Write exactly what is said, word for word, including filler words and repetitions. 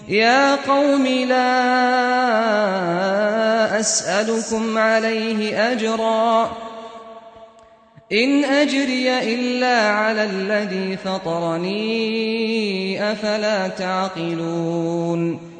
يا قوم لا أسألكم عليه أجرا إن أجري إلا على الذي فطرني أفلا تعقلون